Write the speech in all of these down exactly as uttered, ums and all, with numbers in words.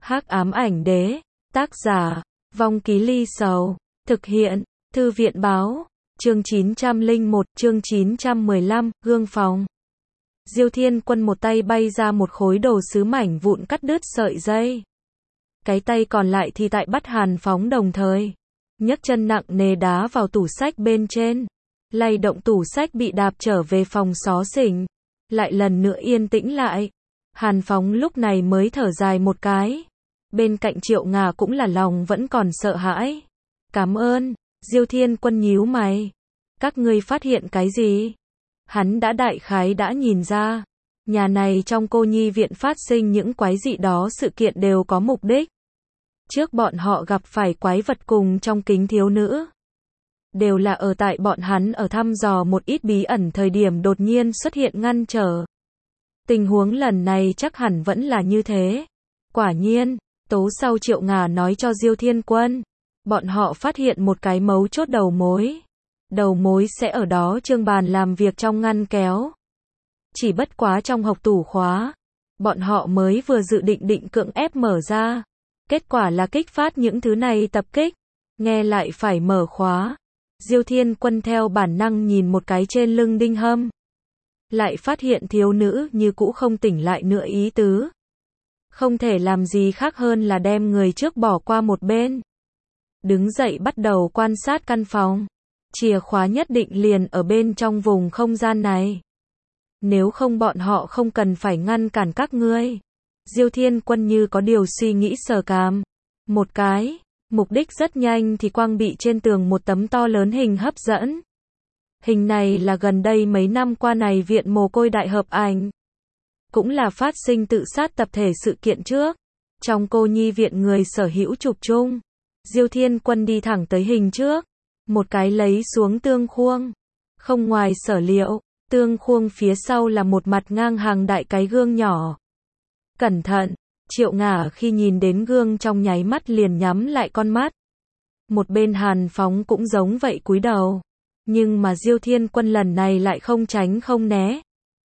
Hắc ám ảnh đế, tác giả, Vong Ký Ly Sầu, thực hiện, Thư viện báo, chương chín trăm lẻ một, chương chín trăm mười lăm, gương phòng. Diêu Thiên Quân một tay bay ra một khối đồ sứ mảnh vụn cắt đứt sợi dây. Cái tay còn lại thì tại bắt Hàn Phóng đồng thời. Nhấc chân nặng nề đá vào tủ sách bên trên. Lay động tủ sách bị đạp trở về phòng xó xỉnh. Lại lần nữa yên tĩnh lại. Hàn Phóng lúc này mới thở dài một cái. Bên cạnh Triệu Ngà cũng là lòng vẫn còn sợ hãi. Cảm ơn, Diêu Thiên Quân nhíu mày. Các ngươi phát hiện cái gì? Hắn đã đại khái đã nhìn ra. Nhà này trong cô nhi viện phát sinh những quái dị đó sự kiện đều có mục đích. Trước bọn họ gặp phải quái vật cùng trong kính thiếu nữ. Đều là ở tại bọn hắn ở thăm dò một ít bí ẩn thời điểm đột nhiên xuất hiện ngăn trở. Tình huống lần này chắc hẳn vẫn là như thế. Quả nhiên, tố sau Triệu Ngà nói cho Diêu Thiên Quân. Bọn họ phát hiện một cái mấu chốt đầu mối. Đầu mối sẽ ở đó trương bàn làm việc trong ngăn kéo. Chỉ bất quá trong hộc tủ khóa. Bọn họ mới vừa dự định định cưỡng ép mở ra. Kết quả là kích phát những thứ này tập kích. Nghe lại phải mở khóa. Diêu Thiên Quân theo bản năng nhìn một cái trên lưng đinh hâm. Lại phát hiện thiếu nữ như cũ không tỉnh lại nữa ý tứ. Không thể làm gì khác hơn là đem người trước bỏ qua một bên. Đứng dậy bắt đầu quan sát căn phòng. Chìa khóa nhất định liền ở bên trong vùng không gian này. Nếu không bọn họ không cần phải ngăn cản các ngươi. Diêu Thiên Quân như có điều suy nghĩ sờ cằm. Một cái, mục đích rất nhanh thì quang bị trên tường một tấm to lớn hình hấp dẫn. Hình này là gần đây mấy năm qua này viện mồ côi đại hợp ảnh. Cũng là phát sinh tự sát tập thể sự kiện trước. Trong cô nhi viện người sở hữu chụp chung. Diêu Thiên Quân đi thẳng tới hình trước. Một cái lấy xuống tương khuông. Không ngoài sở liệu, tương khuông phía sau là một mặt ngang hàng đại cái gương nhỏ. Cẩn thận, Triệu Ngà khi nhìn đến gương trong nháy mắt liền nhắm lại con mắt. Một bên Hàn Phóng cũng giống vậy cúi đầu. Nhưng mà Diêu Thiên Quân lần này lại không tránh không né.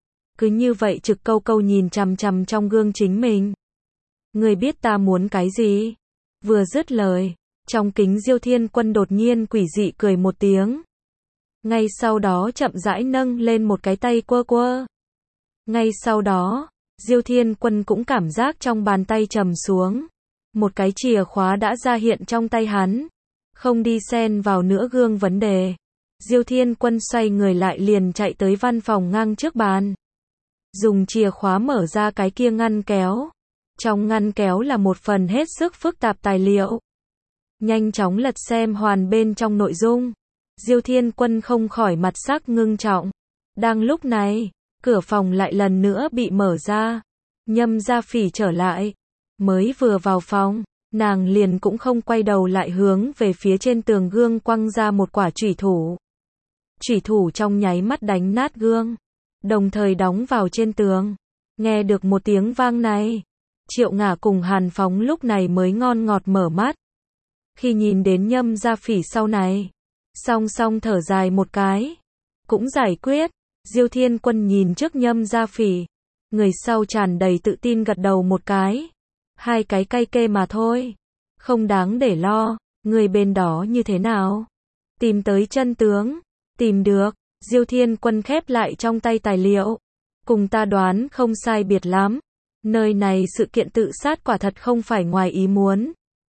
Cứ như vậy trực câu câu nhìn chằm chằm trong gương chính mình. Người biết ta muốn cái gì? Vừa dứt lời. Trong kính Diêu Thiên Quân đột nhiên quỷ dị cười một tiếng. Ngay sau đó chậm rãi nâng lên một cái tay quơ quơ. Ngay sau đó, Diêu Thiên Quân cũng cảm giác trong bàn tay trầm xuống. Một cái chìa khóa đã ra hiện trong tay hắn. Không đi xen vào nữa gương vấn đề. Diêu Thiên Quân xoay người lại liền chạy tới văn phòng ngang trước bàn. Dùng chìa khóa mở ra cái kia ngăn kéo. Trong ngăn kéo là một phần hết sức phức tạp tài liệu. Nhanh chóng lật xem hoàn bên trong nội dung. Diêu Thiên Quân không khỏi mặt sắc ngưng trọng. Đang lúc này, cửa phòng lại lần nữa bị mở ra. Nhâm Gia Phỉ trở lại. Mới vừa vào phòng, nàng liền cũng không quay đầu lại hướng về phía trên tường gương quăng ra một quả chủy thủ. Chủy thủ trong nháy mắt đánh nát gương. Đồng thời đóng vào trên tường. Nghe được một tiếng vang này. Triệu Ngà cùng Hàn Phóng lúc này mới ngon ngọt mở mắt. Khi nhìn đến Nhâm Gia Phỉ sau này, song song thở dài một cái. Cũng giải quyết. Diêu Thiên Quân nhìn trước Nhâm Gia Phỉ. Người sau tràn đầy tự tin gật đầu một cái. Hai cái cay kê mà thôi. Không đáng để lo. Người bên đó như thế nào? Tìm tới chân tướng. Tìm được. Diêu Thiên Quân khép lại trong tay tài liệu. Cùng ta đoán không sai biệt lắm. Nơi này sự kiện tự sát quả thật không phải ngoài ý muốn.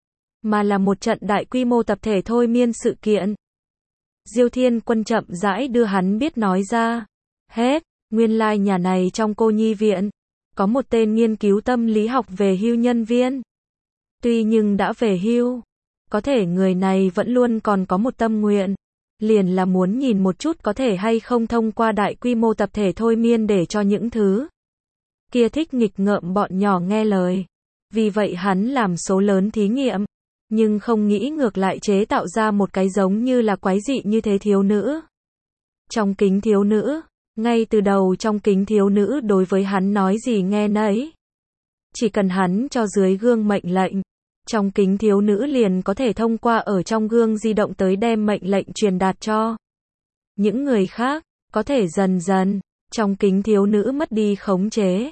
Mà là một trận đại quy mô tập thể thôi miên sự kiện. Diêu Thiên Quân chậm rãi đưa hắn biết nói ra. Hết, nguyên lai nhà này trong cô nhi viện. Có một tên nghiên cứu tâm lý học về hưu nhân viên. Tuy nhưng đã về hưu. Có thể người này vẫn luôn còn có một tâm nguyện. Liền là muốn nhìn một chút có thể hay không thông qua đại quy mô tập thể thôi miên để cho những thứ kia thích nghịch ngợm bọn nhỏ nghe lời. Vì vậy hắn làm số lớn thí nghiệm. Nhưng không nghĩ ngược lại chế tạo ra một cái giống như là quái dị như thế thiếu nữ. Trong kính thiếu nữ, ngay từ đầu trong kính thiếu nữ đối với hắn nói gì nghe nấy. Chỉ cần hắn cho dưới gương mệnh lệnh, trong kính thiếu nữ liền có thể thông qua ở trong gương di động tới đem mệnh lệnh truyền đạt cho những người khác, có thể dần dần, trong kính thiếu nữ mất đi khống chế.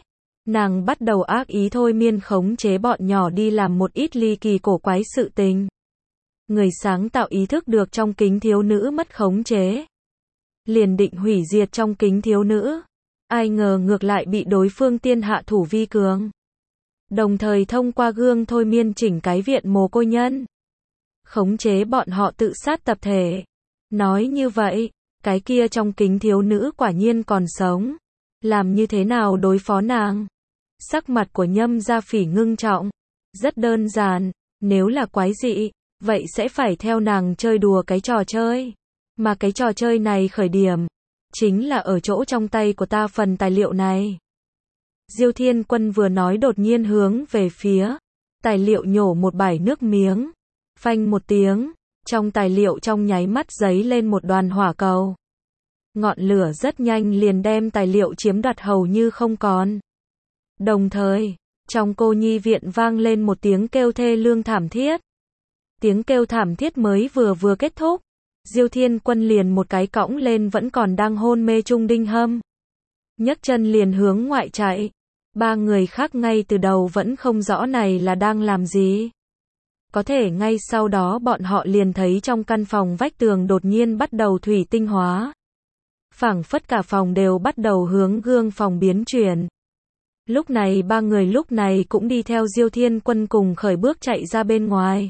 Nàng bắt đầu ác ý thôi miên khống chế bọn nhỏ đi làm một ít ly kỳ cổ quái sự tình. Người sáng tạo ý thức được trong kính thiếu nữ mất khống chế, liền định hủy diệt trong kính thiếu nữ. Ai ngờ ngược lại bị đối phương tiên hạ thủ vi cường. Đồng thời thông qua gương thôi miên chỉnh cái viện mồ côi nhân, khống chế bọn họ tự sát tập thể. Nói như vậy, cái kia trong kính thiếu nữ quả nhiên còn sống. Làm như thế nào đối phó nàng? Sắc mặt của Nhâm Gia Phỉ ngưng trọng. Rất đơn giản, nếu là quái dị, vậy sẽ phải theo nàng chơi đùa cái trò chơi. Mà cái trò chơi này khởi điểm, chính là ở chỗ trong tay của ta phần tài liệu này. Diêu Thiên Quân vừa nói đột nhiên hướng về phía tài liệu nhổ một bãi nước miếng. Phanh một tiếng, trong tài liệu trong nháy mắt giấy lên một đoàn hỏa cầu. Ngọn lửa rất nhanh liền đem tài liệu chiếm đoạt hầu như không còn. Đồng thời, trong cô nhi viện vang lên một tiếng kêu thê lương thảm thiết. Tiếng kêu thảm thiết mới vừa vừa kết thúc, Diêu Thiên Quân liền một cái cõng lên vẫn còn đang hôn mê Trung Đinh Hâm. Nhấc chân liền hướng ngoại chạy. Ba người khác ngay từ đầu vẫn không rõ này là đang làm gì. Có thể ngay sau đó bọn họ liền thấy trong căn phòng vách tường đột nhiên bắt đầu thủy tinh hóa. Phảng phất cả phòng đều bắt đầu hướng gương phòng biến chuyển. Lúc này ba người lúc này cũng đi theo Diêu Thiên Quân cùng khởi bước chạy ra bên ngoài.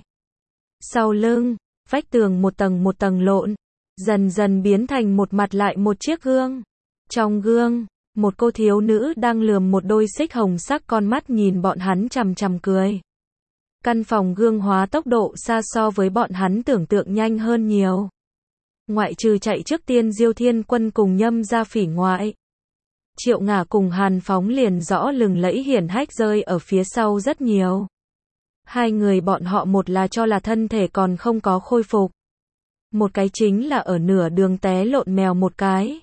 Sau lưng, vách tường một tầng một tầng lộn, dần dần biến thành một mặt lại một chiếc gương. Trong gương, một cô thiếu nữ đang lườm một đôi xích hồng sắc con mắt nhìn bọn hắn chằm chằm cười. Căn phòng gương hóa tốc độ xa so với bọn hắn tưởng tượng nhanh hơn nhiều. Ngoại trừ chạy trước tiên Diêu Thiên Quân cùng Nhâm Gia Phỉ ngoại, Triệu Ngả cùng Hàn Phóng liền rõ lừng lẫy hiển hách rơi ở phía sau rất nhiều. Hai người bọn họ một là cho là thân thể còn không có khôi phục. Một cái chính là ở nửa đường té lộn mèo một cái.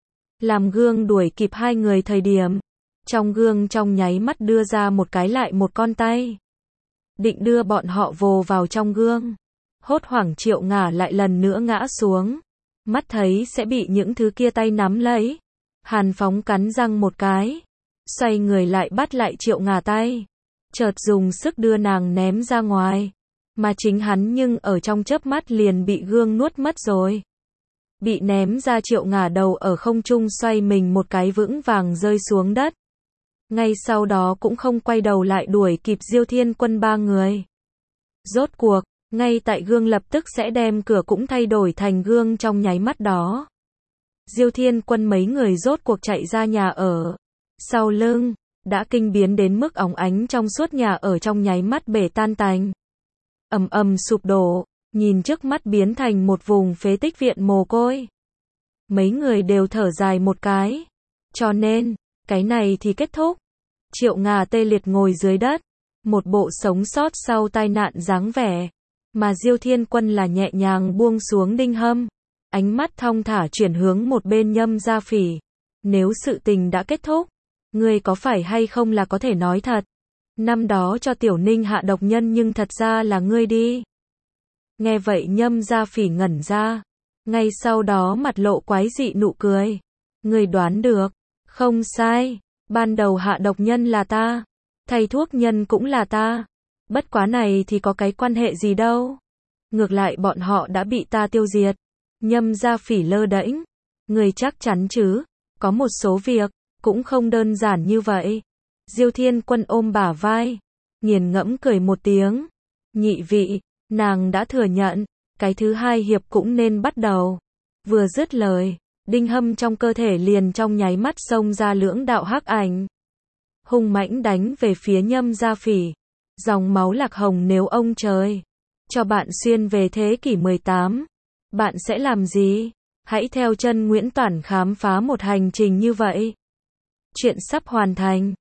Làm gương đuổi kịp hai người thời điểm, trong gương trong nháy mắt đưa ra một cái lại một con tay. Định đưa bọn họ vồ vào trong gương. Hốt hoảng Triệu Ngả lại lần nữa ngã xuống. Mắt thấy sẽ bị những thứ kia tay nắm lấy. Hàn Phóng cắn răng một cái. Xoay người lại bắt lại Triệu Ngả tay. Chợt dùng sức đưa nàng ném ra ngoài. Mà chính hắn nhưng ở trong chớp mắt liền bị gương nuốt mất rồi. Bị ném ra Triệu Ngả đầu ở không trung xoay mình một cái vững vàng rơi xuống đất. Ngay sau đó cũng không quay đầu lại đuổi kịp Diêu Thiên Quân ba người. Rốt cuộc, ngay tại gương lập tức sẽ đem cửa cũng thay đổi thành gương trong nháy mắt đó. Diêu Thiên Quân mấy người rốt cuộc chạy ra nhà ở. Sau lưng, đã kinh biến đến mức óng ánh trong suốt nhà ở trong nháy mắt bể tan tành. Ầm ầm sụp đổ, nhìn trước mắt biến thành một vùng phế tích viện mồ côi. Mấy người đều thở dài một cái. Cho nên, cái này thì kết thúc. Triệu Ngà tê liệt ngồi dưới đất, một bộ sống sót sau tai nạn dáng vẻ. Mà Diêu Thiên Quân là nhẹ nhàng buông xuống Đinh Hâm, ánh mắt thong thả chuyển hướng một bên Nhâm Gia Phỉ. Nếu sự tình đã kết thúc, ngươi có phải hay không là có thể nói thật. Năm đó cho Tiểu Ninh hạ độc nhân nhưng thật ra là ngươi đi. Nghe vậy Nhâm Gia Phỉ ngẩn ra, ngay sau đó mặt lộ quái dị nụ cười. Ngươi đoán được, không sai, ban đầu hạ độc nhân là ta, thầy thuốc nhân cũng là ta. Bất quá này thì có cái quan hệ gì đâu. Ngược lại bọn họ đã bị ta tiêu diệt. Nhâm Gia Phỉ lơ đễnh. Người chắc chắn chứ, có một số việc, cũng không đơn giản như vậy. Diêu Thiên Quân ôm bả vai, nghiền ngẫm cười một tiếng. Nhị vị, nàng đã thừa nhận, cái thứ hai hiệp cũng nên bắt đầu. Vừa dứt lời, Đinh Hâm trong cơ thể liền trong nháy mắt xông ra lưỡng đạo hắc ảnh. Hung mãnh đánh về phía Nhâm Gia Phỉ. Dòng máu lạc hồng nếu ông trời cho bạn xuyên về thế kỷ mười tám, bạn sẽ làm gì? Hãy theo chân Nguyễn Toản khám phá một hành trình như vậy. Chuyện sắp hoàn thành.